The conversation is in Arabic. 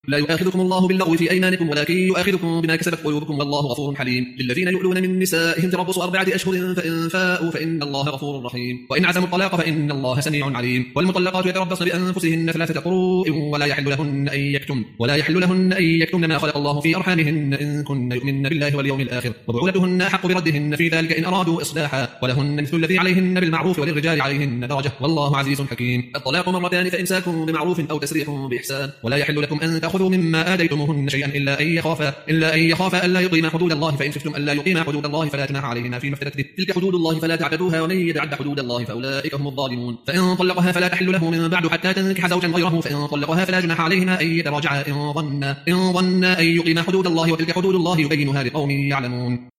لا يؤاخذكم الله باللغو في أيمانكم ولكن يؤاخذكم بما كسبت قلوبكم والله غفور حليم. للذين يؤلون من نسائهم تربص 4 أشهر فإن فاءوا فإن الله غفور رحيم. وإن عزموا الطلاق فإن الله سميع عليم. والمطلقات يتربصن بأنفسهن 3 قروء ولا يحل لهن أن يكتمن ما خلق الله في أرحامهن إن كن يؤمن بالله واليوم الآخر وبعولتهن أحق بردهن في ذلك إن أرادوا إصلاحا ولهن مثل الذي عليهن بالمعروف وللرجال عليهن درجة والله عزيز حكيم. الطلاق مرتان فإمساك بمعروف أو تسريح بإحسان. ولا يحل لكم أن تأخذوا مما آتيتموهن شيئا إلا أن يخافا ألا يقيما حدود الله فإن خفتم ألا يقيما حدود الله فلا جناح عليهما فيما افتدت به تلك حدود الله فلا تعتدوها ومن يتعد حدود الله فأولئك هم الظالمون. فإن طلقها فلا تحل له من بعد حتى تنكح زوجا غيره فإن طلقها فلا جناح عليهما أن يتراجعا إن ظنا أن يقيما حدود الله وتلك حدود الله يبينها لقوم يعلمون.